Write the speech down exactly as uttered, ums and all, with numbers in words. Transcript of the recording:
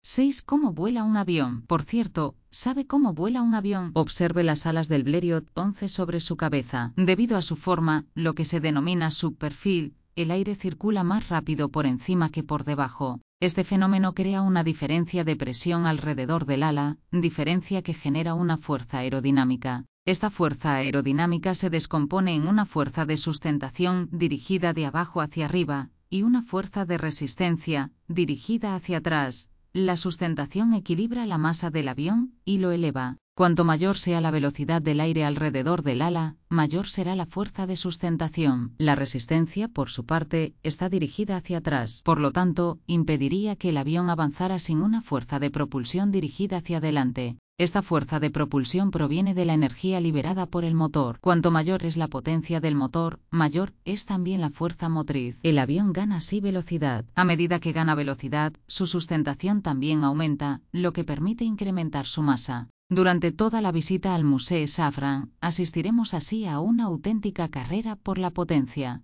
seis. ¿Cómo vuela un avión? Por cierto, ¿sabe cómo vuela un avión? Observe las alas del Blériot once sobre su cabeza. Debido a su forma, lo que se denomina subperfil, el aire circula más rápido por encima que por debajo. Este fenómeno crea una diferencia de presión alrededor del ala, diferencia que genera una fuerza aerodinámica. Esta fuerza aerodinámica se descompone en una fuerza de sustentación dirigida de abajo hacia arriba, y una fuerza de resistencia, dirigida hacia atrás. La sustentación equilibra la masa del avión y lo eleva. Cuanto mayor sea la velocidad del aire alrededor del ala, mayor será la fuerza de sustentación. La resistencia, por su parte, está dirigida hacia atrás. Por lo tanto, impediría que el avión avanzara sin una fuerza de propulsión dirigida hacia adelante. Esta fuerza de propulsión proviene de la energía liberada por el motor. Cuanto mayor es la potencia del motor, mayor es también la fuerza motriz. El avión gana así velocidad. A medida que gana velocidad, su sustentación también aumenta, lo que permite incrementar su masa. Durante toda la visita al Musée Safran, asistiremos así a una auténtica carrera por la potencia.